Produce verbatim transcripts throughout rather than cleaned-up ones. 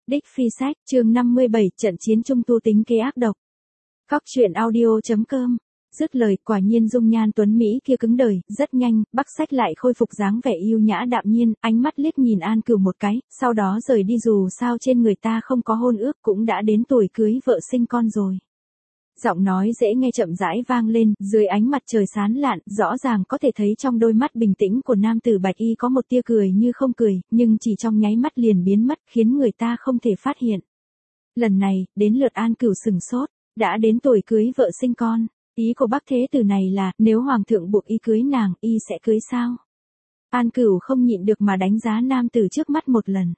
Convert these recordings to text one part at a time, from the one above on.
Đích Phi Sách, chương năm mươi bảy, trận chiến trung tu tính kế ác độc. Cóc truyện audio chấm com. Dứt lời, quả nhiên dung nhan tuấn Mỹ kia cứng đời, rất nhanh, Bắc Sách lại khôi phục dáng vẻ yêu nhã đạm nhiên, ánh mắt liếc nhìn An Cửu một cái, sau đó rời đi. Dù sao trên người ta không có hôn ước, cũng đã đến tuổi cưới vợ sinh con rồi. Giọng nói dễ nghe chậm rãi vang lên, dưới ánh mặt trời sáng lạn, rõ ràng có thể thấy trong đôi mắt bình tĩnh của nam tử bạch y có một tia cười như không cười, nhưng chỉ trong nháy mắt liền biến mất, khiến người ta không thể phát hiện. Lần này, đến lượt An Cửu sừng sốt, đã đến tuổi cưới vợ sinh con, ý của Bắc Thế Tử này là, nếu hoàng thượng buộc y cưới nàng, y sẽ cưới sao? An Cửu không nhịn được mà đánh giá nam tử trước mắt một lần.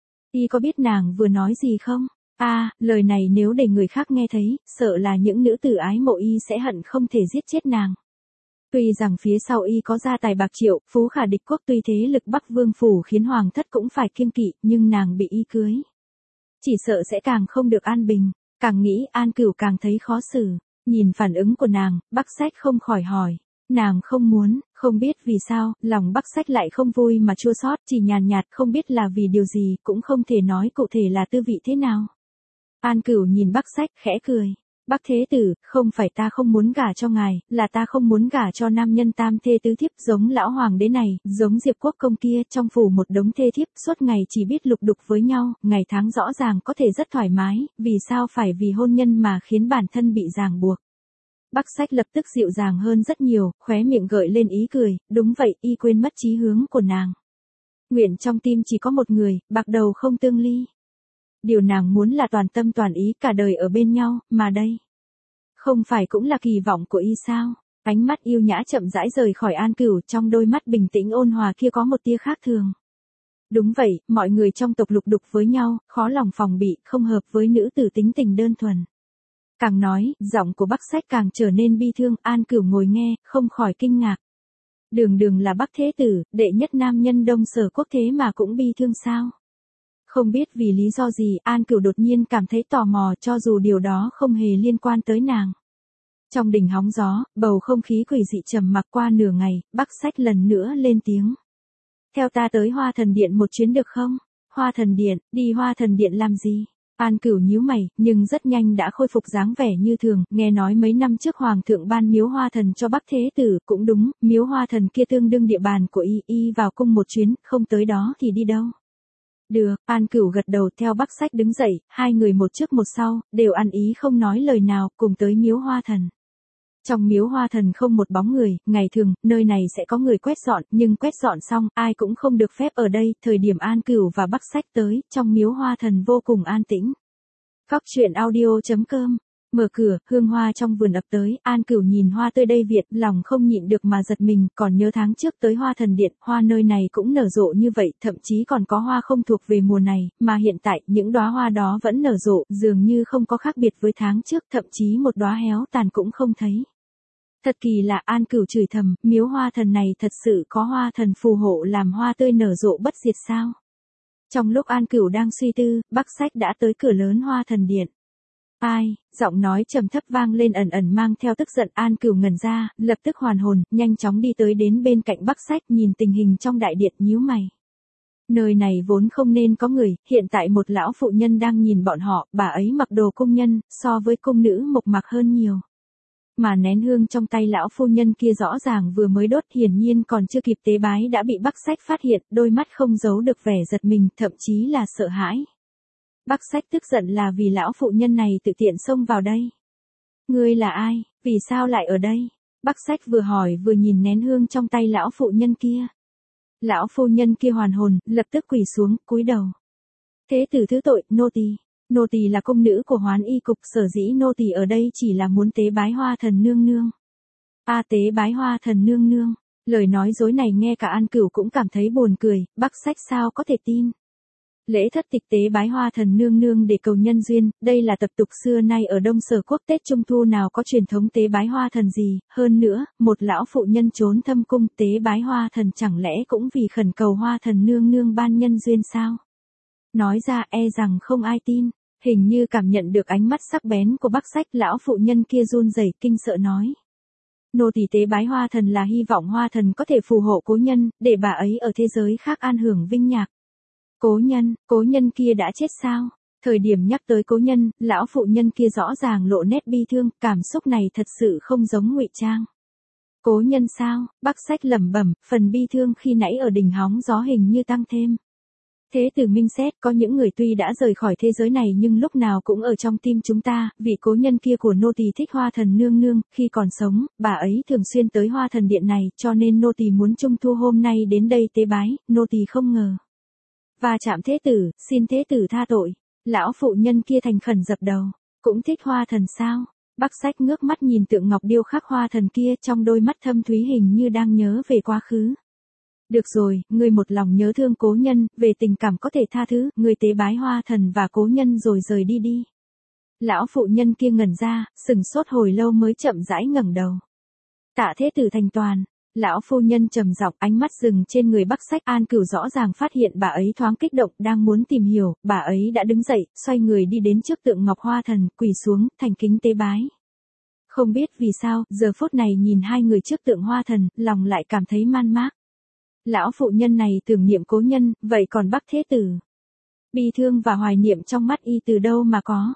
Y có biết nàng vừa nói gì không? A, à, lời này nếu để người khác nghe thấy, sợ là những nữ tử ái mộ y sẽ hận không thể giết chết nàng. Tuy rằng phía sau y có gia tài bạc triệu, phú khả địch quốc, tuy thế lực Bắc Vương phủ khiến hoàng thất cũng phải kiêng kỵ, nhưng nàng bị y cưới, chỉ sợ sẽ càng không được an bình. Càng nghĩ An Cửu càng thấy khó xử. Nhìn phản ứng của nàng, Bắc Sách không khỏi hỏi. Nàng không muốn, không biết vì sao, lòng Bắc Sách lại không vui mà chua xót, chỉ nhàn nhạt, không biết là vì điều gì, cũng không thể nói cụ thể là tư vị thế nào. An Cửu nhìn Bắc Sách, khẽ cười. Bắc Thế Tử, không phải ta không muốn gả cho ngài, là ta không muốn gả cho nam nhân tam thê tứ thiếp giống lão hoàng đế này, giống Diệp Quốc công kia, trong phủ một đống thê thiếp, suốt ngày chỉ biết lục đục với nhau, ngày tháng rõ ràng có thể rất thoải mái, vì sao phải vì hôn nhân mà khiến bản thân bị ràng buộc. Bắc Sách lập tức dịu dàng hơn rất nhiều, khóe miệng gợi lên ý cười, đúng vậy, y quên mất chí hướng của nàng. Nguyện trong tim chỉ có một người, bạc đầu không tương ly. Điều nàng muốn là toàn tâm toàn ý cả đời ở bên nhau, mà đây không phải cũng là kỳ vọng của y sao? Ánh mắt yêu nhã chậm rãi rời khỏi An Cửu, trong đôi mắt bình tĩnh ôn hòa kia có một tia khác thường. Đúng vậy, mọi người trong tộc lục đục với nhau, khó lòng phòng bị, không hợp với nữ tử tính tình đơn thuần. Càng nói, giọng của Bắc Sách càng trở nên bi thương, An Cửu ngồi nghe, không khỏi kinh ngạc. Đường đường là Bắc Thế Tử, đệ nhất nam nhân Đông Sở quốc thế mà cũng bi thương sao? Không biết vì lý do gì, An Cửu đột nhiên cảm thấy tò mò, cho dù điều đó không hề liên quan tới nàng. Trong đình hóng gió, bầu không khí quỷ dị trầm mặc qua nửa ngày, Bắc Sách lần nữa lên tiếng. Theo ta tới Hoa Thần Điện một chuyến được không? Hoa Thần Điện, đi Hoa Thần Điện làm gì? An Cửu nhíu mày, nhưng rất nhanh đã khôi phục dáng vẻ như thường, nghe nói mấy năm trước hoàng thượng ban miếu Hoa Thần cho Bắc Thế Tử, cũng đúng, miếu Hoa Thần kia tương đương địa bàn của y, y vào cung một chuyến, không tới đó thì đi đâu? Được, An Cửu gật đầu, theo Bắc Sách đứng dậy, hai người một trước một sau, đều ăn ý không nói lời nào, cùng tới miếu Hoa Thần. Trong miếu Hoa Thần không một bóng người, ngày thường, nơi này sẽ có người quét dọn, nhưng quét dọn xong, ai cũng không được phép ở đây, thời điểm An Cửu và Bắc Sách tới, trong miếu Hoa Thần vô cùng an tĩnh. Cóc truyện audio chấm com. Mở cửa, hương hoa trong vườn ập tới, An Cửu nhìn hoa tươi đầy Việt, lòng không nhịn được mà giật mình, còn nhớ tháng trước tới Hoa Thần Điện, hoa nơi này cũng nở rộ như vậy, thậm chí còn có hoa không thuộc về mùa này, mà hiện tại, những đóa hoa đó vẫn nở rộ, dường như không có khác biệt với tháng trước, thậm chí một đóa héo tàn cũng không thấy. Thật kỳ lạ, An Cửu chửi thầm, miếu Hoa Thần này thật sự có Hoa Thần phù hộ làm hoa tươi nở rộ bất diệt sao? Trong lúc An Cửu đang suy tư, Bắc Sách đã tới cửa lớn Hoa Thần Điện. Ai, giọng nói trầm thấp vang lên ẩn ẩn mang theo tức giận. An Cửu ngẩn ra, lập tức hoàn hồn, nhanh chóng đi tới đến bên cạnh Bắc Sách, nhìn tình hình trong đại điện nhíu mày. Nơi này vốn không nên có người, hiện tại một lão phụ nhân đang nhìn bọn họ, bà ấy mặc đồ cung nhân, so với cung nữ mộc mạc hơn nhiều. Mà nén hương trong tay lão phu nhân kia rõ ràng vừa mới đốt, hiển nhiên còn chưa kịp tế bái đã bị Bắc Sách phát hiện, đôi mắt không giấu được vẻ giật mình, thậm chí là sợ hãi. Bắc Sách tức giận là vì lão phụ nhân này tự tiện xông vào đây. Ngươi là ai, vì sao lại ở đây? Bắc Sách vừa hỏi vừa nhìn nén hương trong tay lão phụ nhân kia. Lão phu nhân kia hoàn hồn, lập tức quỳ xuống, cúi đầu. Thế tử thứ tội, nô tỳ. Nô tỳ là công nữ của Hoán Y cục, sở dĩ nô tỳ ở đây chỉ là muốn tế bái Hoa Thần nương nương. A tế bái Hoa Thần nương nương. Lời nói dối này nghe cả An Cửu cũng cảm thấy buồn cười, Bắc Sách sao có thể tin. Lễ thất tịch tế bái Hoa Thần nương nương để cầu nhân duyên, đây là tập tục xưa nay ở Đông Sở quốc, Tết Trung Thu nào có truyền thống tế bái Hoa Thần gì, hơn nữa, một lão phụ nhân trốn thâm cung tế bái Hoa Thần chẳng lẽ cũng vì khẩn cầu Hoa Thần nương nương ban nhân duyên sao? Nói ra e rằng không ai tin, hình như cảm nhận được ánh mắt sắc bén của Bắc Sách, lão phụ nhân kia run rẩy kinh sợ nói. Nô tỳ tế bái Hoa Thần là hy vọng Hoa Thần có thể phù hộ cố nhân, để bà ấy ở thế giới khác an hưởng vinh nhạc. Cố nhân, cố nhân kia đã chết sao? Thời điểm nhắc tới cố nhân, lão phụ nhân kia rõ ràng lộ nét bi thương, cảm xúc này thật sự không giống ngụy trang. Cố nhân sao? Bắc Sách lẩm bẩm, phần bi thương khi nãy ở đỉnh hóng gió hình như tăng thêm. Thế tử minh xét, có những người tuy đã rời khỏi thế giới này nhưng lúc nào cũng ở trong tim chúng ta, vị cố nhân kia của nô tỳ thích Hoa Thần nương nương, khi còn sống, bà ấy thường xuyên tới Hoa Thần điện này, cho nên nô tỳ muốn trung thu hôm nay đến đây tế bái, nô tỳ không ngờ. Và chạm thế tử, xin thế tử tha tội. Lão phụ nhân kia thành khẩn dập đầu, cũng thích Hoa Thần sao? Bắc Sách ngước mắt nhìn tượng ngọc điêu khắc Hoa Thần kia, trong đôi mắt thâm thúy hình như đang nhớ về quá khứ. Được rồi, ngươi một lòng nhớ thương cố nhân, về tình cảm có thể tha thứ, ngươi tế bái Hoa Thần và cố nhân rồi rời đi đi. Lão phụ nhân kia ngẩn ra, sừng sốt hồi lâu mới chậm rãi ngẩng đầu. Tạ thế tử thành toàn. Lão phu nhân trầm giọng, ánh mắt dừng trên người Bắc Sách. An Cửu rõ ràng phát hiện bà ấy thoáng kích động, đang muốn tìm hiểu, bà ấy đã đứng dậy, xoay người đi đến trước tượng ngọc Hoa Thần, quỳ xuống, thành kính tế bái. Không biết vì sao, giờ phút này nhìn hai người trước tượng Hoa Thần, lòng lại cảm thấy man mác. Lão phụ nhân này tưởng niệm cố nhân, vậy còn Bắc thế tử? Bi thương và hoài niệm trong mắt y từ đâu mà có?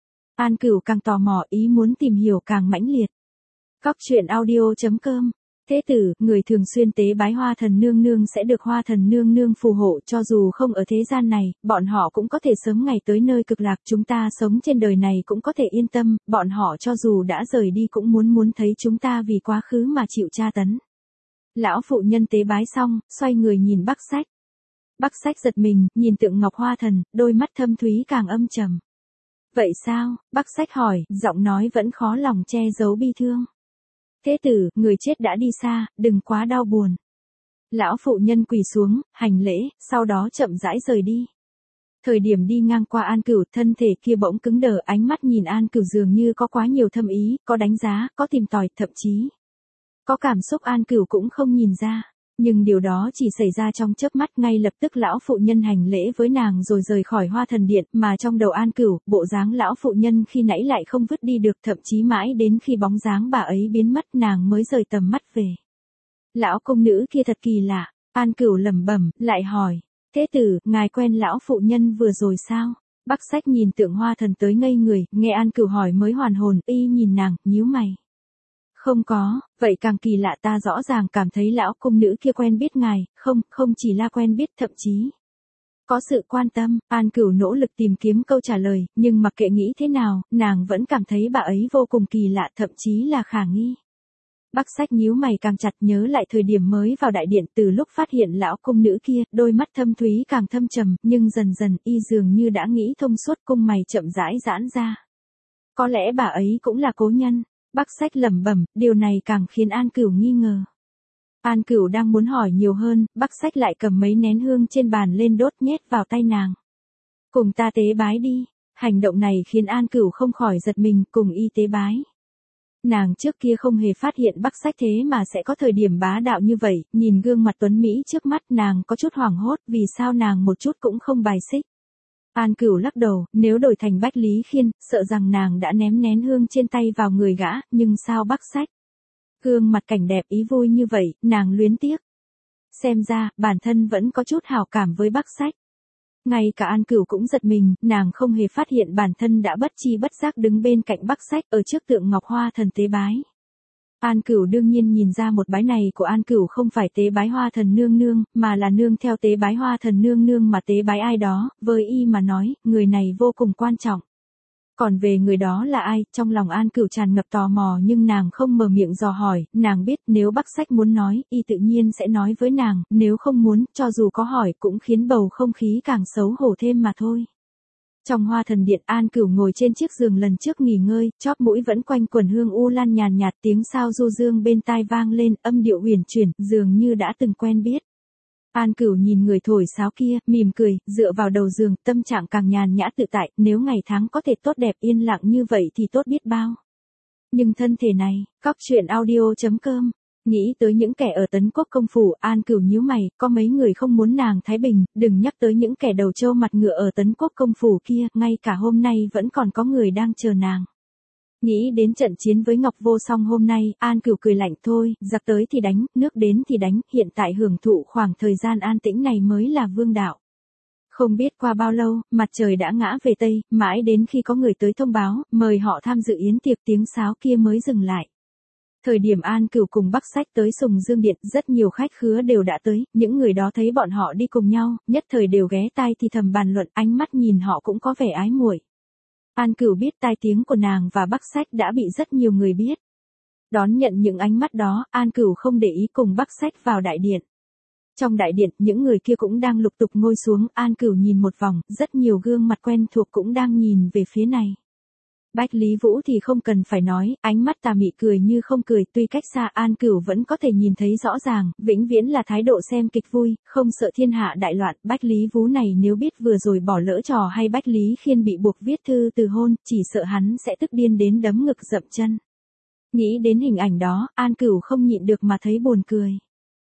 An Cửu càng tò mò, ý muốn tìm hiểu càng mãnh liệt. Cóc truyện audio chấm com. Thế tử, người thường xuyên tế bái Hoa Thần nương nương sẽ được Hoa Thần nương nương phù hộ, cho dù không ở thế gian này, bọn họ cũng có thể sớm ngày tới nơi cực lạc, chúng ta sống trên đời này cũng có thể yên tâm, bọn họ cho dù đã rời đi cũng muốn muốn thấy chúng ta vì quá khứ mà chịu tra tấn. Lão phụ nhân tế bái xong, xoay người nhìn Bắc Sách. Bắc Sách giật mình, nhìn tượng ngọc Hoa Thần, đôi mắt thâm thúy càng âm trầm. Vậy sao? Bắc Sách hỏi, giọng nói vẫn khó lòng che giấu bi thương. Thế tử, người chết đã đi xa, đừng quá đau buồn. Lão phụ nhân quỳ xuống, hành lễ, sau đó chậm rãi rời đi. Thời điểm đi ngang qua An Cửu, thân thể kia bỗng cứng đờ, ánh mắt nhìn An Cửu dường như có quá nhiều thâm ý, có đánh giá, có tìm tòi, thậm chí có cảm xúc An Cửu cũng không nhìn ra. Nhưng điều đó chỉ xảy ra trong chớp mắt, ngay lập tức lão phụ nhân hành lễ với nàng rồi rời khỏi Hoa Thần điện, mà trong đầu An Cửu, bộ dáng lão phụ nhân khi nãy lại không vứt đi được, thậm chí mãi đến khi bóng dáng bà ấy biến mất nàng mới rời tầm mắt về. Lão công nữ kia thật kỳ lạ, An Cửu lẩm bẩm, lại hỏi, thế tử, ngài quen lão phụ nhân vừa rồi sao? Bắc Sách nhìn tượng Hoa Thần tới ngây người, nghe An Cửu hỏi mới hoàn hồn, y nhìn nàng, nhíu mày. Không có, vậy càng kỳ lạ, ta rõ ràng cảm thấy lão cung nữ kia quen biết ngài, không, không chỉ là quen biết, thậm chí có sự quan tâm. An Cửu nỗ lực tìm kiếm câu trả lời, nhưng mặc kệ nghĩ thế nào, nàng vẫn cảm thấy bà ấy vô cùng kỳ lạ, thậm chí là khả nghi. Bắc Sách nhíu mày càng chặt, nhớ lại thời điểm mới vào đại điện, từ lúc phát hiện lão cung nữ kia, đôi mắt thâm thúy càng thâm trầm, nhưng dần dần y dường như đã nghĩ thông suốt, cung mày chậm rãi giãn ra. Có lẽ bà ấy cũng là cố nhân. Bắc Sách lẩm bẩm, điều này càng khiến An Cửu nghi ngờ. An Cửu đang muốn hỏi nhiều hơn, Bắc Sách lại cầm mấy nén hương trên bàn lên đốt nhét vào tay nàng. Cùng ta tế bái đi. Hành động này khiến An Cửu không khỏi giật mình, cùng y tế bái. Nàng trước kia không hề phát hiện Bắc Sách thế mà sẽ có thời điểm bá đạo như vậy, nhìn gương mặt tuấn Mỹ trước mắt nàng có chút hoảng hốt, vì sao nàng một chút cũng không bài xích. An Cửu lắc đầu, nếu đổi thành Bách Lý Khiên, sợ rằng nàng đã ném nén hương trên tay vào người gã, nhưng sao Bắc Sách? Gương mặt cảnh đẹp ý vui như vậy, nàng luyến tiếc. Xem ra, bản thân vẫn có chút hảo cảm với Bắc Sách. Ngay cả An Cửu cũng giật mình, nàng không hề phát hiện bản thân đã bất chi bất giác đứng bên cạnh Bắc Sách ở trước tượng ngọc Hoa Thần tế bái. An Cửu đương nhiên nhìn ra một bái này của An Cửu không phải tế bái Hoa Thần nương nương, mà là nương theo tế bái Hoa Thần nương nương mà tế bái ai đó, với y mà nói, người này vô cùng quan trọng. Còn về người đó là ai, trong lòng An Cửu tràn ngập tò mò nhưng nàng không mở miệng dò hỏi, nàng biết nếu Bắc Sách muốn nói, y tự nhiên sẽ nói với nàng, nếu không muốn, cho dù có hỏi cũng khiến bầu không khí càng xấu hổ thêm mà thôi. Trong Hoa Thần điện, An Cửu ngồi trên chiếc giường lần trước nghỉ ngơi, chóp mũi vẫn quanh quẩn hương u lan nhàn nhạt, tiếng sao du dương bên tai vang lên, âm điệu huyền chuyển, dường như đã từng quen biết. An Cửu nhìn người thổi sáo kia, mỉm cười, dựa vào đầu giường, tâm trạng càng nhàn nhã tự tại, nếu ngày tháng có thể tốt đẹp yên lặng như vậy thì tốt biết bao. Nhưng thân thể này, cóc truyện audio chấm com. Nghĩ tới những kẻ ở Tấn Quốc công phủ, An Cửu nhíu mày, có mấy người không muốn nàng thái bình, đừng nhắc tới những kẻ đầu trâu mặt ngựa ở Tấn Quốc công phủ kia, ngay cả hôm nay vẫn còn có người đang chờ nàng. Nghĩ đến trận chiến với Ngọc Vô Song hôm nay, An Cửu cười lạnh, thôi, giặc tới thì đánh, nước đến thì đánh, hiện tại hưởng thụ khoảng thời gian an tĩnh này mới là vương đạo. Không biết qua bao lâu, mặt trời đã ngã về Tây, mãi đến khi có người tới thông báo, mời họ tham dự yến tiệc tiếng sáo kia mới dừng lại. Thời điểm An Cửu cùng Bắc Sách tới Sùng Dương Điện, rất nhiều khách khứa đều đã tới, những người đó thấy bọn họ đi cùng nhau, nhất thời đều ghé tai thì thầm bàn luận, ánh mắt nhìn họ cũng có vẻ ái muội. An Cửu biết tai tiếng của nàng và Bắc Sách đã bị rất nhiều người biết. Đón nhận những ánh mắt đó, An Cửu không để ý cùng Bắc Sách vào đại điện. Trong đại điện, những người kia cũng đang lục tục ngồi xuống, An Cửu nhìn một vòng, rất nhiều gương mặt quen thuộc cũng đang nhìn về phía này. Bách Lý Vũ thì không cần phải nói, ánh mắt tà mị cười như không cười, tuy cách xa An Cửu vẫn có thể nhìn thấy rõ ràng, vĩnh viễn là thái độ xem kịch vui, không sợ thiên hạ đại loạn. Bách Lý Vũ này nếu biết vừa rồi bỏ lỡ trò hay Bách Lý Khiên bị buộc viết thư từ hôn, chỉ sợ hắn sẽ tức điên đến đấm ngực dậm chân. Nghĩ đến hình ảnh đó, An Cửu không nhịn được mà thấy buồn cười.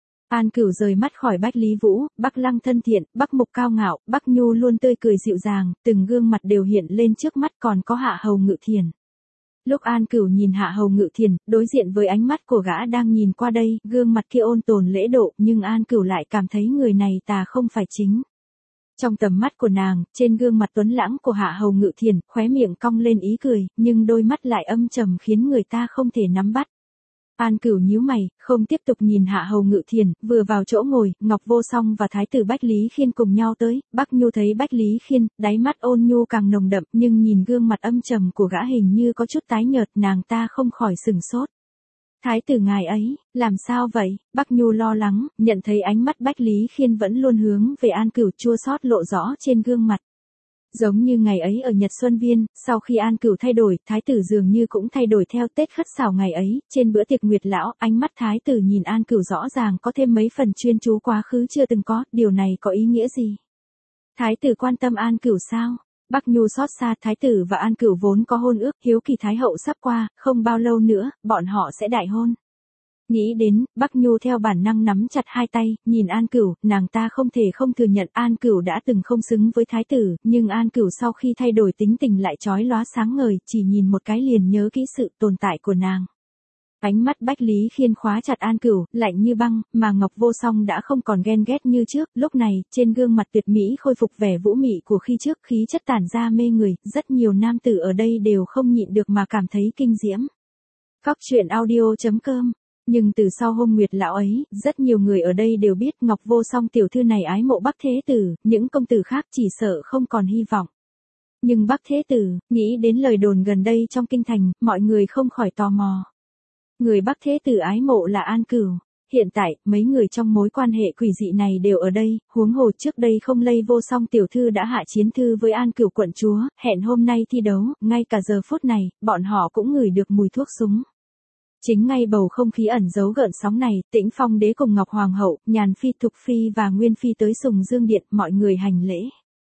An Cửu rời mắt khỏi Bách Lý Vũ, Bắc Lăng thân thiện, Bắc Mục cao ngạo, Bắc Nhu luôn tươi cười dịu dàng, từng gương mặt đều hiện lên trước mắt, còn có Hạ Hầu Ngự Thiền. Lúc An Cửu nhìn Hạ Hầu Ngự Thiền, đối diện với ánh mắt của gã đang nhìn qua đây, gương mặt kia ôn tồn lễ độ, nhưng An Cửu lại cảm thấy người này tà không phải chính. Trong tầm mắt của nàng, trên gương mặt tuấn lãng của Hạ Hầu Ngự Thiền, khóe miệng cong lên ý cười, nhưng đôi mắt lại âm trầm khiến người ta không thể nắm bắt. An Cửu nhíu mày, không tiếp tục nhìn Hạ Hầu Ngự Thiền, vừa vào chỗ ngồi, Ngọc Vô Song và Thái tử Bách Lý Khiên cùng nhau tới, Bắc Nhu thấy Bách Lý Khiên, đáy mắt ôn nhu càng nồng đậm, nhưng nhìn gương mặt âm trầm của gã hình như có chút tái nhợt, nàng ta không khỏi sừng sốt. Thái tử ngài ấy, làm sao vậy? Bắc Nhu lo lắng, nhận thấy ánh mắt Bách Lý Khiên vẫn luôn hướng về An Cửu, chua xót lộ rõ trên gương mặt. Giống như ngày ấy ở Nhật Xuân Viên, sau khi An Cửu thay đổi, thái tử dường như cũng thay đổi theo. Tết Khất Sảo ngày ấy, trên bữa tiệc Nguyệt lão, ánh mắt thái tử nhìn An Cửu rõ ràng có thêm mấy phần chuyên chú quá khứ chưa từng có, điều này có ý nghĩa gì? Thái tử quan tâm An Cửu sao? Bắc Nhu xót xa, thái tử và An Cửu vốn có hôn ước, hiếu kỳ thái hậu sắp qua, không bao lâu nữa, bọn họ sẽ đại hôn. Nghĩ đến, Bắc Nhu theo bản năng nắm chặt hai tay, nhìn An Cửu, nàng ta không thể không thừa nhận An Cửu đã từng không xứng với thái tử, nhưng An Cửu sau khi thay đổi tính tình lại chói lóa sáng ngời, chỉ nhìn một cái liền nhớ kỹ sự tồn tại của nàng. Ánh mắt Bách Lý Khiên khóa chặt An Cửu, lạnh như băng, mà Ngọc Vô Song đã không còn ghen ghét như trước, lúc này, trên gương mặt tuyệt mỹ khôi phục vẻ vũ mị của khi trước, khí chất tản ra mê người, rất nhiều nam tử ở đây đều không nhịn được mà cảm thấy kinh diễm. Cóc truyện audio chấm com. Nhưng từ sau hôm Nguyệt lão ấy, rất nhiều người ở đây đều biết Ngọc Vô Song tiểu thư này ái mộ Bắc Thế Tử, những công tử khác chỉ sợ không còn hy vọng. Nhưng Bắc Thế Tử, nghĩ đến lời đồn gần đây trong kinh thành, mọi người không khỏi tò mò. Người Bắc Thế Tử ái mộ là An Cửu. Hiện tại, mấy người trong mối quan hệ quỷ dị này đều ở đây, huống hồ trước đây không lây Vô Song tiểu thư đã hạ chiến thư với An Cửu quận chúa, hẹn hôm nay thi đấu, ngay cả giờ phút này, bọn họ cũng ngửi được mùi thuốc súng. Chính ngay bầu không khí ẩn giấu gợn sóng này, Tĩnh Phong đế cùng Ngọc Hoàng hậu, Nhàn phi, Thục phi và Nguyên phi tới Sùng Dương Điện, mọi người hành lễ.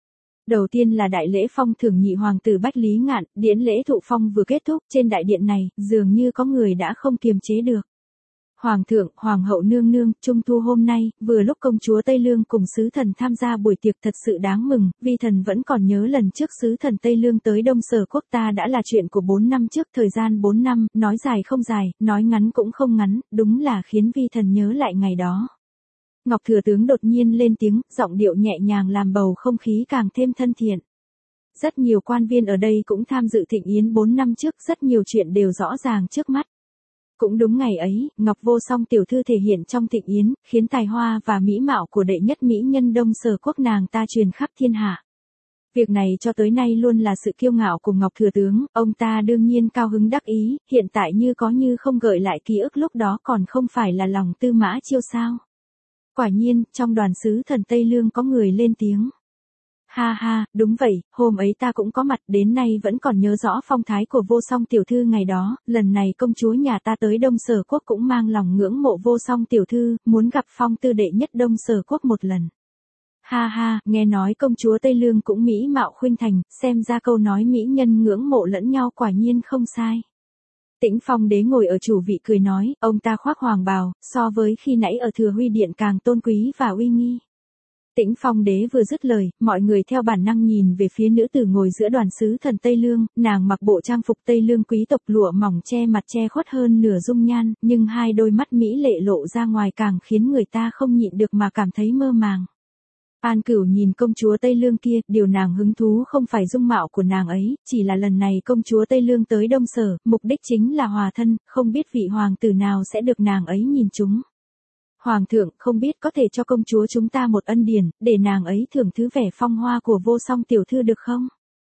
Đầu tiên là đại lễ phong thưởng nhị hoàng tử Bách Lý Ngạn, điển lễ thụ phong vừa kết thúc, trên đại điện này, dường như có người đã không kiềm chế được. Hoàng thượng, hoàng hậu nương nương, trung thu hôm nay, vừa lúc công chúa Tây Lương cùng sứ thần tham gia buổi tiệc thật sự đáng mừng, vi thần vẫn còn nhớ lần trước sứ thần Tây Lương tới Đông Sở quốc ta đã là chuyện của bốn năm trước, thời gian bốn năm, nói dài không dài, nói ngắn cũng không ngắn, đúng là khiến vi thần nhớ lại ngày đó. Ngọc Thừa Tướng đột nhiên lên tiếng, giọng điệu nhẹ nhàng làm bầu không khí càng thêm thân thiện. Rất nhiều quan viên ở đây cũng tham dự thịnh yến bốn năm trước, rất nhiều chuyện đều rõ ràng trước mắt. Cũng đúng ngày ấy, Ngọc Vô Song tiểu thư thể hiện trong thịnh yến, khiến tài hoa và mỹ mạo của đệ nhất mỹ nhân Đông Sở quốc nàng ta truyền khắp thiên hạ. Việc này cho tới nay luôn là sự kiêu ngạo của Ngọc Thừa Tướng, ông ta đương nhiên cao hứng đắc ý, hiện tại như có như không gợi lại ký ức lúc đó còn không phải là lòng Tư Mã Chiêu sao. Quả nhiên, trong đoàn sứ thần Tây Lương có người lên tiếng. Ha ha, đúng vậy, hôm ấy ta cũng có mặt, đến nay vẫn còn nhớ rõ phong thái của Vô Song tiểu thư ngày đó, lần này công chúa nhà ta tới Đông Sở quốc cũng mang lòng ngưỡng mộ Vô Song tiểu thư, muốn gặp phong tư đệ nhất Đông Sở quốc một lần. Ha ha, nghe nói công chúa Tây Lương cũng mỹ mạo khuynh thành, xem ra câu nói mỹ nhân ngưỡng mộ lẫn nhau quả nhiên không sai. Tĩnh Phong đế ngồi ở chủ vị cười nói, ông ta khoác hoàng bào, so với khi nãy ở Thừa Huy Điện càng tôn quý và uy nghi. Tĩnh Phong đế vừa dứt lời, mọi người theo bản năng nhìn về phía nữ tử ngồi giữa đoàn sứ thần Tây Lương, nàng mặc bộ trang phục Tây Lương quý tộc lụa mỏng che mặt che khuất hơn nửa dung nhan, nhưng hai đôi mắt mỹ lệ lộ ra ngoài càng khiến người ta không nhịn được mà cảm thấy mơ màng. An Cửu nhìn công chúa Tây Lương kia, điều nàng hứng thú không phải dung mạo của nàng ấy, chỉ là lần này công chúa Tây Lương tới Đông Sở, mục đích chính là hòa thân, không biết vị hoàng tử nào sẽ được nàng ấy nhìn chúng. Hoàng thượng, không biết có thể cho công chúa chúng ta một ân điển, để nàng ấy thưởng thứ vẻ phong hoa của Vô Song tiểu thư được không?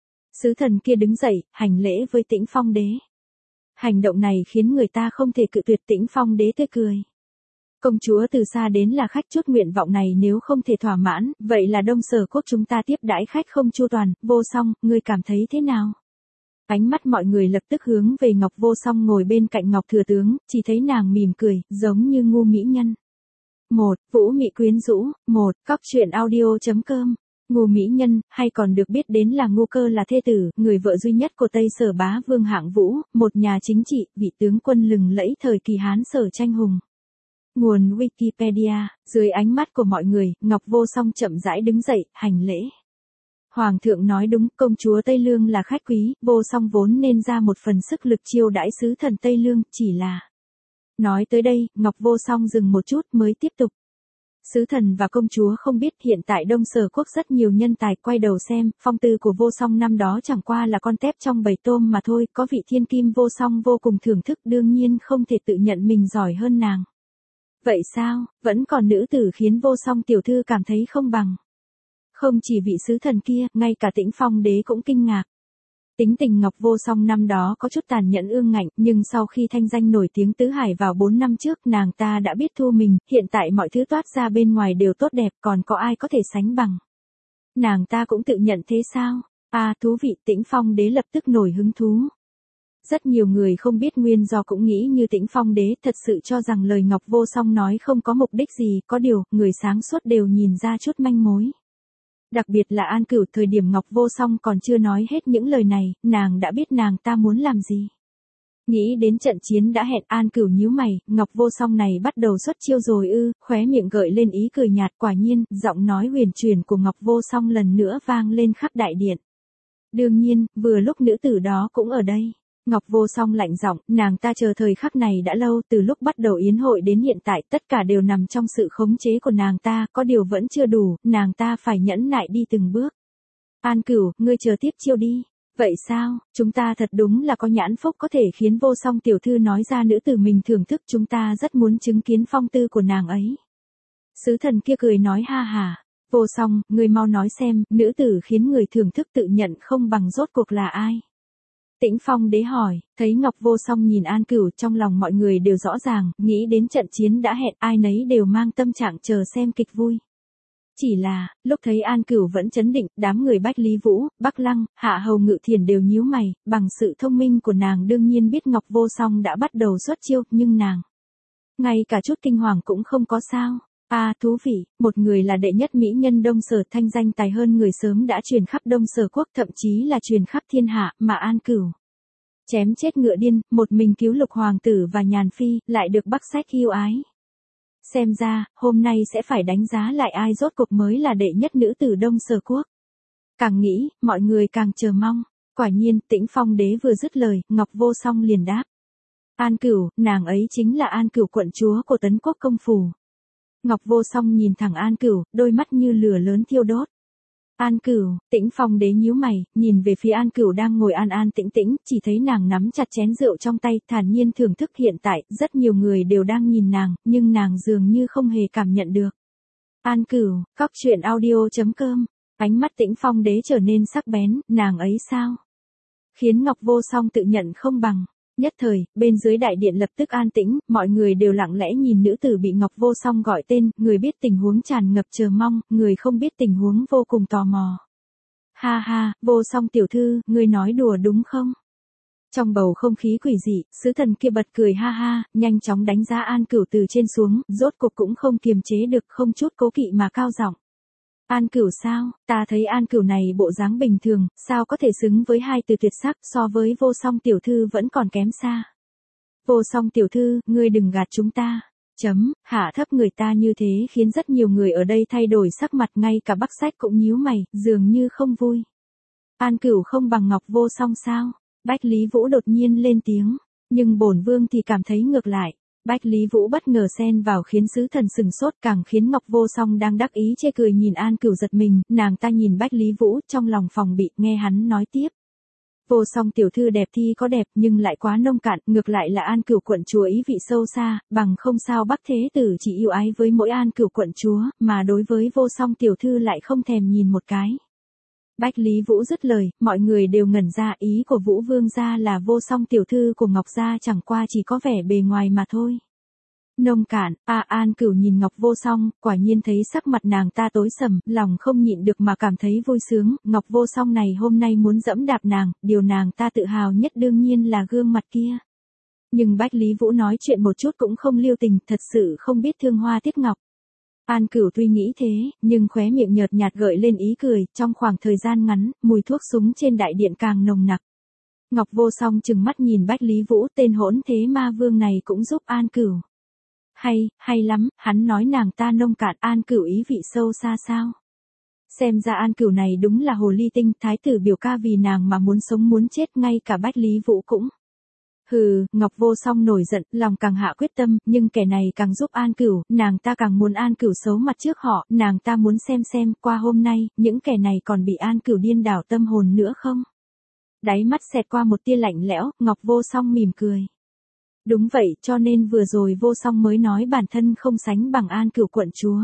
Sứ thần kia đứng dậy, hành lễ với Tĩnh Phong đế. Hành động này khiến người ta không thể cự tuyệt. Tĩnh Phong đế tươi cười. Công chúa từ xa đến là khách, chút nguyện vọng này nếu không thể thỏa mãn, vậy là Đông Sở quốc chúng ta tiếp đãi khách không chu toàn. Vô Song, ngươi cảm thấy thế nào? Ánh mắt mọi người lập tức hướng về Ngọc Vô Song ngồi bên cạnh Ngọc thừa tướng, chỉ thấy nàng mỉm cười, giống như ngu mỹ nhân. Một, Vũ Mị quyến rũ, một, Cóc truyện audio chấm com. Ngô mỹ nhân, hay còn được biết đến là Ngô Cơ, là thê tử, người vợ duy nhất của Tây Sở bá vương Hạng Vũ, một nhà chính trị, vị tướng quân lừng lẫy thời kỳ Hán Sở tranh hùng. Nguồn Wikipedia. Dưới ánh mắt của mọi người, Ngọc Vô Song chậm rãi đứng dậy, hành lễ. Hoàng thượng nói đúng, công chúa Tây Lương là khách quý, Vô Song vốn nên ra một phần sức lực chiêu đãi sứ thần Tây Lương, chỉ là... Nói tới đây, Ngọc Vô Song dừng một chút mới tiếp tục. Sứ thần và công chúa không biết hiện tại Đông Sở quốc rất nhiều nhân tài, quay đầu xem, phong tư của Vô Song năm đó chẳng qua là con tép trong bầy tôm mà thôi, có vị thiên kim Vô Song vô cùng thưởng thức, đương nhiên không thể tự nhận mình giỏi hơn nàng. Vậy sao, vẫn còn nữ tử khiến Vô Song tiểu thư cảm thấy không bằng. Không chỉ vị sứ thần kia, ngay cả Tĩnh Phong đế cũng kinh ngạc. Tính tình Ngọc Vô Song năm đó có chút tàn nhẫn ương ngạnh, nhưng sau khi thanh danh nổi tiếng tứ hải vào bốn năm trước, nàng ta đã biết thu mình, hiện tại mọi thứ toát ra bên ngoài đều tốt đẹp, còn có ai có thể sánh bằng. Nàng ta cũng tự nhận thế sao? À, thú vị. Tĩnh Phong đế lập tức nổi hứng thú. Rất nhiều người không biết nguyên do cũng nghĩ như Tĩnh Phong đế, thật sự cho rằng lời Ngọc Vô Song nói không có mục đích gì, có điều, người sáng suốt đều nhìn ra chút manh mối. Đặc biệt là An Cửu, thời điểm Ngọc Vô Song còn chưa nói hết những lời này, nàng đã biết nàng ta muốn làm gì. Nghĩ đến trận chiến đã hẹn, An Cửu nhíu mày, Ngọc Vô Song này bắt đầu xuất chiêu rồi ư? Khóe miệng gợi lên ý cười nhạt. Quả nhiên, giọng nói huyền truyền của Ngọc Vô Song lần nữa vang lên khắp đại điện. Đương nhiên, vừa lúc nữ tử đó cũng ở đây. Ngọc Vô Song lạnh giọng, nàng ta chờ thời khắc này đã lâu, từ lúc bắt đầu yến hội đến hiện tại, tất cả đều nằm trong sự khống chế của nàng ta, có điều vẫn chưa đủ, nàng ta phải nhẫn nại đi từng bước. An Cửu, ngươi chờ tiếp chiêu đi. Vậy sao, chúng ta thật đúng là có nhãn phúc có thể khiến Vô Song tiểu thư nói ra nữ tử mình thưởng thức, chúng ta rất muốn chứng kiến phong tư của nàng ấy. Sứ thần kia cười nói ha hà. Vô Song, ngươi mau nói xem, nữ tử khiến người thưởng thức tự nhận không bằng rốt cuộc là ai? Tĩnh Phong đế hỏi, thấy Ngọc Vô Song nhìn An Cửu, trong lòng mọi người đều rõ ràng, nghĩ đến trận chiến đã hẹn, ai nấy đều mang tâm trạng chờ xem kịch vui. Chỉ là, lúc thấy An Cửu vẫn chấn định, đám người Bách Lý Vũ, Bắc Lăng, Hạ Hầu Ngự Thiền đều nhíu mày, bằng sự thông minh của nàng đương nhiên biết Ngọc Vô Song đã bắt đầu xuất chiêu, nhưng nàng, ngay cả chút kinh hoàng cũng không có sao. À, thú vị, một người là đệ nhất mỹ nhân Đông Sở, thanh danh tài hơn người sớm đã truyền khắp Đông Sở quốc, thậm chí là truyền khắp thiên hạ, mà An Cửu chém chết ngựa điên, một mình cứu Lục hoàng tử và Nhàn phi, lại được Bắc Sách yêu ái. Xem ra, hôm nay sẽ phải đánh giá lại ai rốt cuộc mới là đệ nhất nữ tử Đông Sở quốc. Càng nghĩ, mọi người càng chờ mong. Quả nhiên, Tĩnh Phong đế vừa dứt lời, Ngọc Vô Song liền đáp. An Cửu, nàng ấy chính là An Cửu quận chúa của Tấn Quốc công phủ. Ngọc Vô Song nhìn thẳng An Cửu, đôi mắt như lửa lớn thiêu đốt. An Cửu, Tĩnh Phong đế nhíu mày, nhìn về phía An Cửu đang ngồi an an tĩnh tĩnh, chỉ thấy nàng nắm chặt chén rượu trong tay, thản nhiên thưởng thức. Hiện tại, rất nhiều người đều đang nhìn nàng, nhưng nàng dường như không hề cảm nhận được. An Cửu, Cóc truyện audio chấm com. Ánh mắt Tĩnh Phong đế trở nên sắc bén, nàng ấy sao? Khiến Ngọc Vô Song tự nhận không bằng. Nhất thời, bên dưới đại điện lập tức an tĩnh, mọi người đều lặng lẽ nhìn nữ tử bị Ngọc Vô Song gọi tên, người biết tình huống tràn ngập chờ mong, người không biết tình huống vô cùng tò mò. Ha ha, Vô Song tiểu thư, ngươi nói đùa đúng không? Trong bầu không khí quỷ dị, sứ thần kia bật cười ha ha, nhanh chóng đánh giá An Cửu từ trên xuống, rốt cuộc cũng không kiềm chế được, không chút cố kỵ mà cao giọng. An Cửu sao, ta thấy An Cửu này bộ dáng bình thường, sao có thể xứng với hai từ tuyệt sắc, so với Vô Song tiểu thư vẫn còn kém xa. Vô Song tiểu thư, ngươi đừng gạt chúng ta. Chấm, hạ thấp người ta như thế khiến rất nhiều người ở đây thay đổi sắc mặt, ngay cả Bắc Sách cũng nhíu mày, dường như không vui. An Cửu không bằng Ngọc Vô Song sao? Bách Lý Vũ đột nhiên lên tiếng, nhưng bổn vương thì cảm thấy ngược lại. Bách Lý Vũ bất ngờ xen vào khiến sứ thần sừng sốt, càng khiến Ngọc Vô Song đang đắc ý chê cười nhìn An Cửu giật mình, nàng ta nhìn Bách Lý Vũ trong lòng phòng bị, nghe hắn nói tiếp. Vô Song tiểu thư đẹp thì có đẹp nhưng lại quá nông cạn, ngược lại là An Cửu quận chúa ý vị sâu xa, bằng không sao Bắc Thế Tử chỉ yêu ái với mỗi An Cửu quận chúa, mà đối với Vô Song tiểu thư lại không thèm nhìn một cái. Bách Lý Vũ dứt lời, mọi người đều ngẩn ra, ý của Vũ Vương gia là Vô Song tiểu thư của Ngọc gia chẳng qua chỉ có vẻ bề ngoài mà thôi. Nông cạn, a An Cửu nhìn Ngọc Vô Song, quả nhiên thấy sắc mặt nàng ta tối sầm, lòng không nhịn được mà cảm thấy vui sướng, Ngọc Vô Song này hôm nay muốn dẫm đạp nàng, điều nàng ta tự hào nhất đương nhiên là gương mặt kia. Nhưng Bách Lý Vũ nói chuyện một chút cũng không lưu tình, thật sự không biết thương hoa tiếc ngọc. An Cửu tuy nghĩ thế, nhưng khóe miệng nhợt nhạt gợi lên ý cười, trong khoảng thời gian ngắn, mùi thuốc súng trên đại điện càng nồng nặc. Ngọc Vô Song trừng mắt nhìn Bách Lý Vũ, tên hỗn thế ma vương này cũng giúp An Cửu. Hay, hay lắm, hắn nói nàng ta nông cạn, An Cửu ý vị sâu xa sao. Xem ra An Cửu này đúng là hồ ly tinh, thái tử biểu ca vì nàng mà muốn sống muốn chết, ngay cả Bách Lý Vũ cũng. Hừ, Ngọc Vô Song nổi giận, lòng càng hạ quyết tâm, nhưng kẻ này càng giúp An Cửu, nàng ta càng muốn An Cửu xấu mặt trước họ, nàng ta muốn xem xem, qua hôm nay, những kẻ này còn bị An Cửu điên đảo tâm hồn nữa không? Đáy mắt xẹt qua một tia lạnh lẽo, Ngọc Vô Song mỉm cười. Đúng vậy, cho nên vừa rồi Vô Song mới nói bản thân không sánh bằng An Cửu quận chúa.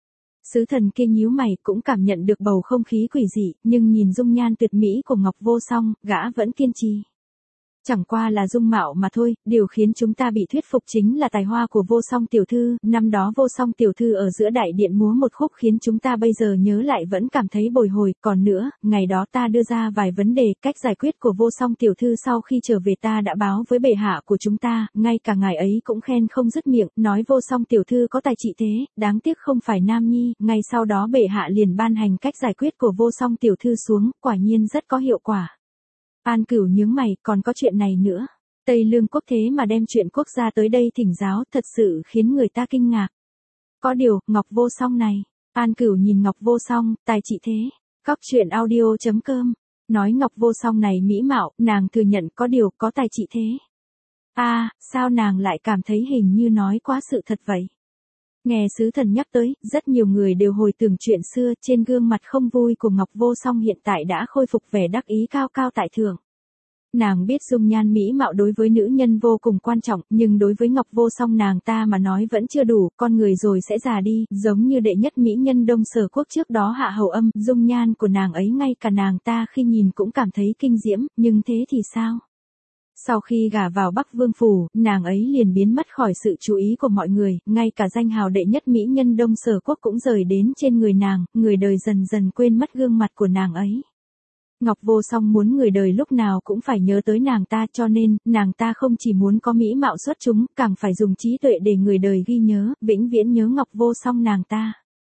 Sứ thần kia nhíu mày cũng cảm nhận được bầu không khí quỷ dị, nhưng nhìn dung nhan tuyệt mỹ của Ngọc Vô Song, gã vẫn kiên trì. Chẳng qua là dung mạo mà thôi, điều khiến chúng ta bị thuyết phục chính là tài hoa của Vô Song tiểu thư, năm đó Vô Song tiểu thư ở giữa đại điện múa một khúc khiến chúng ta bây giờ nhớ lại vẫn cảm thấy bồi hồi, còn nữa, ngày đó ta đưa ra vài vấn đề, cách giải quyết của Vô Song tiểu thư sau khi trở về ta đã báo với bệ hạ của chúng ta, ngay cả ngài ấy cũng khen không dứt miệng, nói Vô Song tiểu thư có tài trị thế, đáng tiếc không phải nam nhi, ngay sau đó bệ hạ liền ban hành cách giải quyết của Vô Song tiểu thư xuống, quả nhiên rất có hiệu quả. An Cửu nhướng mày, còn có chuyện này nữa. Tây Lương quốc thế mà đem chuyện quốc gia tới đây thỉnh giáo, thật sự khiến người ta kinh ngạc. Có điều, Ngọc Vô Song này. An Cửu nhìn Ngọc Vô Song, tài trị thế. Góc truyện audio chấm com. Nói Ngọc Vô Song này mỹ mạo, nàng thừa nhận có điều, có tài trị thế. a à, sao nàng lại cảm thấy hình như nói quá sự thật vậy? Nghe sứ thần nhắc tới, rất nhiều người đều hồi tưởng chuyện xưa, trên gương mặt không vui của Ngọc Vô Song hiện tại đã khôi phục vẻ đắc ý cao cao tại thượng. Nàng biết dung nhan mỹ mạo đối với nữ nhân vô cùng quan trọng, nhưng đối với Ngọc Vô Song nàng ta mà nói vẫn chưa đủ, con người rồi sẽ già đi, giống như đệ nhất mỹ nhân Đông Sở quốc trước đó Hạ Hầu Âm, dung nhan của nàng ấy ngay cả nàng ta khi nhìn cũng cảm thấy kinh diễm, nhưng thế thì sao? Sau khi gả vào Bắc Vương phủ, nàng ấy liền biến mất khỏi sự chú ý của mọi người, ngay cả danh hào đệ nhất mỹ nhân Đông Sở quốc cũng rời đến trên người nàng, người đời dần dần quên mất gương mặt của nàng ấy. Ngọc Vô Song muốn người đời lúc nào cũng phải nhớ tới nàng ta, cho nên, nàng ta không chỉ muốn có mỹ mạo xuất chúng, càng phải dùng trí tuệ để người đời ghi nhớ, vĩnh viễn nhớ Ngọc Vô Song nàng ta.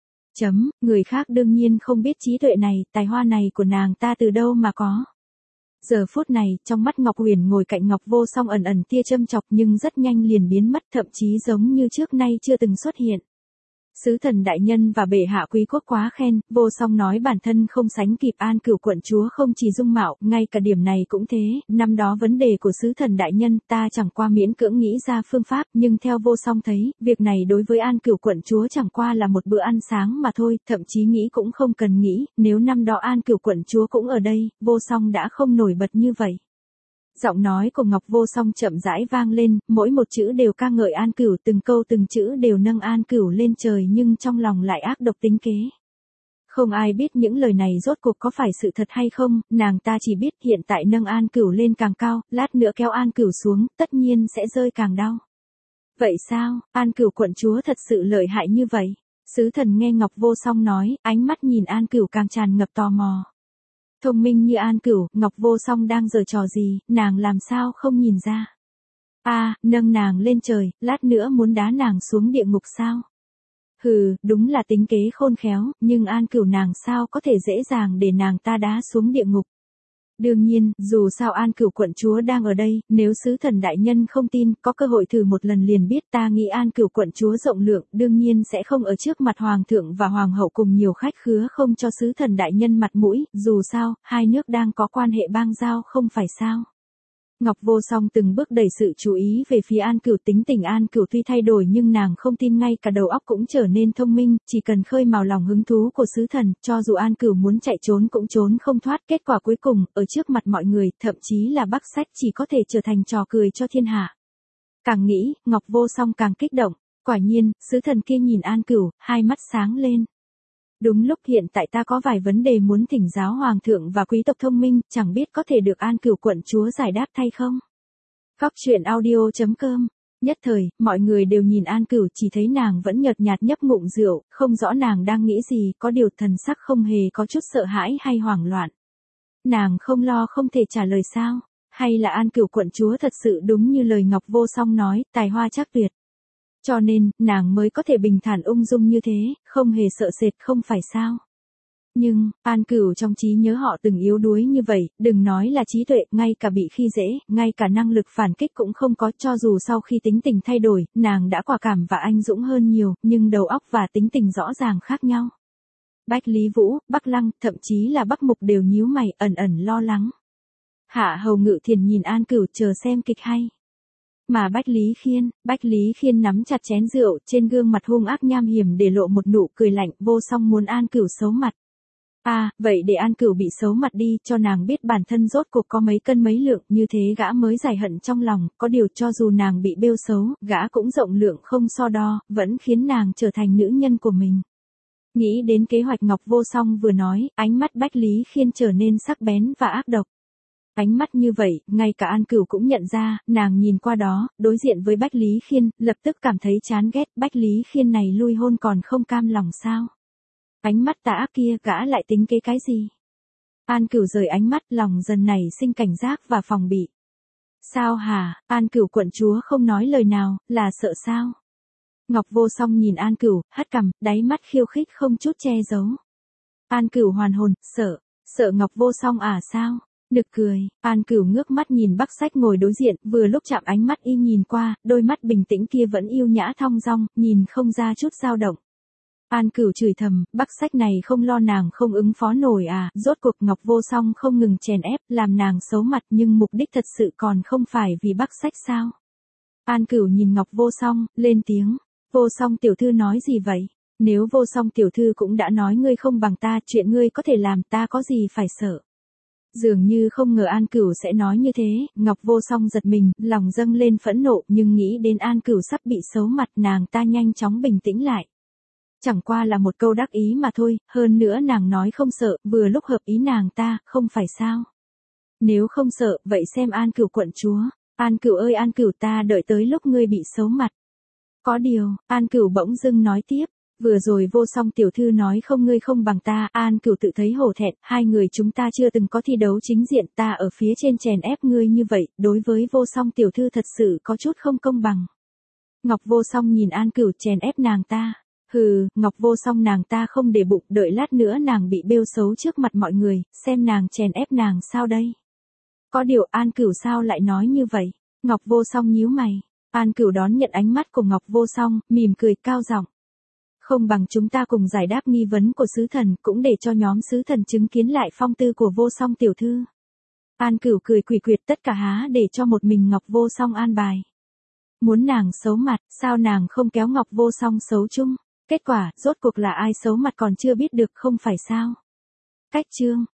Chấm, người khác đương nhiên không biết trí tuệ này, tài hoa này của nàng ta từ đâu mà có. Giờ phút này, trong mắt Ngọc Huyền ngồi cạnh Ngọc Vô Song ẩn ẩn tia châm chọc nhưng rất nhanh liền biến mất, thậm chí giống như trước nay chưa từng xuất hiện. Sứ thần đại nhân và bệ hạ quý quốc quá khen, Vô Song nói bản thân không sánh kịp An Cửu quận chúa, không chỉ dung mạo, ngay cả điểm này cũng thế, năm đó vấn đề của sứ thần đại nhân ta chẳng qua miễn cưỡng nghĩ ra phương pháp, nhưng theo Vô Song thấy, việc này đối với An Cửu quận chúa chẳng qua là một bữa ăn sáng mà thôi, thậm chí nghĩ cũng không cần nghĩ, nếu năm đó An Cửu quận chúa cũng ở đây, Vô Song đã không nổi bật như vậy. Giọng nói của Ngọc Vô Song chậm rãi vang lên, mỗi một chữ đều ca ngợi An Cửu, từng câu từng chữ đều nâng An Cửu lên trời nhưng trong lòng lại ác độc tính kế. Không ai biết những lời này rốt cuộc có phải sự thật hay không, nàng ta chỉ biết hiện tại nâng An Cửu lên càng cao, lát nữa kéo An Cửu xuống, tất nhiên sẽ rơi càng đau. Vậy sao, An Cửu quận chúa thật sự lợi hại như vậy? Sứ thần nghe Ngọc Vô Song nói, ánh mắt nhìn An Cửu càng tràn ngập tò mò. Thông minh như An Cửu, Ngọc Vô Song đang giở trò gì, nàng làm sao không nhìn ra. a à, nâng nàng lên trời, lát nữa muốn đá nàng xuống địa ngục sao? Hừ, đúng là tính kế khôn khéo, nhưng An Cửu nàng sao có thể dễ dàng để nàng ta đá xuống địa ngục. Đương nhiên, dù sao An Cửu quận chúa đang ở đây, nếu sứ thần đại nhân không tin, có cơ hội thử một lần liền biết, ta nghĩ An Cửu quận chúa rộng lượng, đương nhiên sẽ không ở trước mặt hoàng thượng và hoàng hậu cùng nhiều khách khứa không cho sứ thần đại nhân mặt mũi, dù sao, hai nước đang có quan hệ bang giao không phải sao. Ngọc Vô Song từng bước đẩy sự chú ý về phía An Cửu, tính tình An Cửu tuy thay đổi nhưng nàng không tin ngay cả đầu óc cũng trở nên thông minh, chỉ cần khơi mào lòng hứng thú của sứ thần, cho dù An Cửu muốn chạy trốn cũng trốn không thoát, kết quả cuối cùng, ở trước mặt mọi người, thậm chí là Bắc Sách chỉ có thể trở thành trò cười cho thiên hạ. Càng nghĩ, Ngọc Vô Song càng kích động, quả nhiên, sứ thần kia nhìn An Cửu, hai mắt sáng lên. Đúng lúc hiện tại ta có vài vấn đề muốn thỉnh giáo hoàng thượng và quý tộc thông minh, chẳng biết có thể được An Cửu quận chúa giải đáp thay không? Góc truyện audio chấm com. Nhất thời, mọi người đều nhìn An Cửu, chỉ thấy nàng vẫn nhợt nhạt nhấp ngụm rượu, không rõ nàng đang nghĩ gì, có điều thần sắc không hề có chút sợ hãi hay hoảng loạn. Nàng không lo không thể trả lời sao? Hay là An Cửu quận chúa thật sự đúng như lời Ngọc Vô Song nói, tài hoa chắc tuyệt. Cho nên, nàng mới có thể bình thản ung dung như thế, không hề sợ sệt, không phải sao? Nhưng, An Cửu trong trí nhớ họ từng yếu đuối như vậy, đừng nói là trí tuệ, ngay cả bị khi dễ, ngay cả năng lực phản kích cũng không có, cho dù sau khi tính tình thay đổi, nàng đã quả cảm và anh dũng hơn nhiều, nhưng đầu óc và tính tình rõ ràng khác nhau. Bách Lý Vũ, Bắc Lăng, thậm chí là Bắc Mục đều nhíu mày, ẩn ẩn lo lắng. Hạ Hầu Ngự Thiền nhìn An Cửu chờ xem kịch hay. Mà Bách Lý Khiên, Bách Lý Khiên nắm chặt chén rượu, trên gương mặt hung ác nham hiểm để lộ một nụ cười lạnh, Vô Song muốn An Cửu xấu mặt. À, vậy để An Cửu bị xấu mặt đi, cho nàng biết bản thân rốt cuộc có mấy cân mấy lượng, như thế gã mới giải hận trong lòng, có điều cho dù nàng bị bêu xấu, gã cũng rộng lượng không so đo, vẫn khiến nàng trở thành nữ nhân của mình. Nghĩ đến kế hoạch Ngọc Vô Song vừa nói, ánh mắt Bách Lý Khiên trở nên sắc bén và ác độc. Ánh mắt như vậy, ngay cả An Cửu cũng nhận ra, nàng nhìn qua đó, đối diện với Bách Lý Khiên, lập tức cảm thấy chán ghét, Bách Lý Khiên này lui hôn còn không cam lòng sao? Ánh mắt tà ác kia, gã lại tính kế cái gì? An Cửu rời ánh mắt, lòng dần nảy sinh cảnh giác và phòng bị. Sao hả? An Cửu quận chúa không nói lời nào, là sợ sao? Ngọc Vô Song nhìn An Cửu, hất cằm, đáy mắt khiêu khích không chút che giấu. An Cửu hoàn hồn, sợ, sợ Ngọc Vô Song à sao? Nực cười, An Cửu ngước mắt nhìn Bắc Sách ngồi đối diện, vừa lúc chạm ánh mắt y nhìn qua, đôi mắt bình tĩnh kia vẫn yêu nhã thong dong, nhìn không ra chút dao động. An Cửu chửi thầm, Bắc Sách này không lo nàng không ứng phó nổi à, rốt cuộc Ngọc Vô Song không ngừng chèn ép, làm nàng xấu mặt nhưng mục đích thật sự còn không phải vì Bắc Sách sao? An Cửu nhìn Ngọc Vô Song, lên tiếng, Vô Song tiểu thư nói gì vậy? Nếu Vô Song tiểu thư cũng đã nói ngươi không bằng ta, chuyện ngươi có thể làm, ta có gì phải sợ? Dường như không ngờ An Cửu sẽ nói như thế, Ngọc Vô Song giật mình, lòng dâng lên phẫn nộ, nhưng nghĩ đến An Cửu sắp bị xấu mặt, nàng ta nhanh chóng bình tĩnh lại. Chẳng qua là một câu đắc ý mà thôi, hơn nữa nàng nói không sợ, vừa lúc hợp ý nàng ta, không phải sao? Nếu không sợ, vậy xem An Cửu quận chúa. An Cửu ơi An Cửu, ta đợi tới lúc ngươi bị xấu mặt. Có điều, An Cửu bỗng dưng nói tiếp. Vừa rồi Vô Song tiểu thư nói không ngươi không bằng ta, An Cửu tự thấy hổ thẹn, hai người chúng ta chưa từng có thi đấu chính diện, ta ở phía trên chèn ép ngươi như vậy, đối với Vô Song tiểu thư thật sự có chút không công bằng. Ngọc Vô Song nhìn An Cửu chèn ép nàng ta. Hừ, Ngọc Vô Song nàng ta không để bụng, đợi lát nữa nàng bị bêu xấu trước mặt mọi người, xem nàng chèn ép nàng sao đây. Có điều An Cửu sao lại nói như vậy? Ngọc Vô Song nhíu mày. An Cửu đón nhận ánh mắt của Ngọc Vô Song, mỉm cười cao giọng. Không bằng chúng ta cùng giải đáp nghi vấn của sứ thần, cũng để cho nhóm sứ thần chứng kiến lại phong tư của Vô Song tiểu thư. An Cửu cười quỷ quyệt, tất cả há để cho một mình Ngọc Vô Song an bài. Muốn nàng xấu mặt, sao nàng không kéo Ngọc Vô Song xấu chung? Kết quả, rốt cuộc là ai xấu mặt còn chưa biết được không phải sao? Cách chương.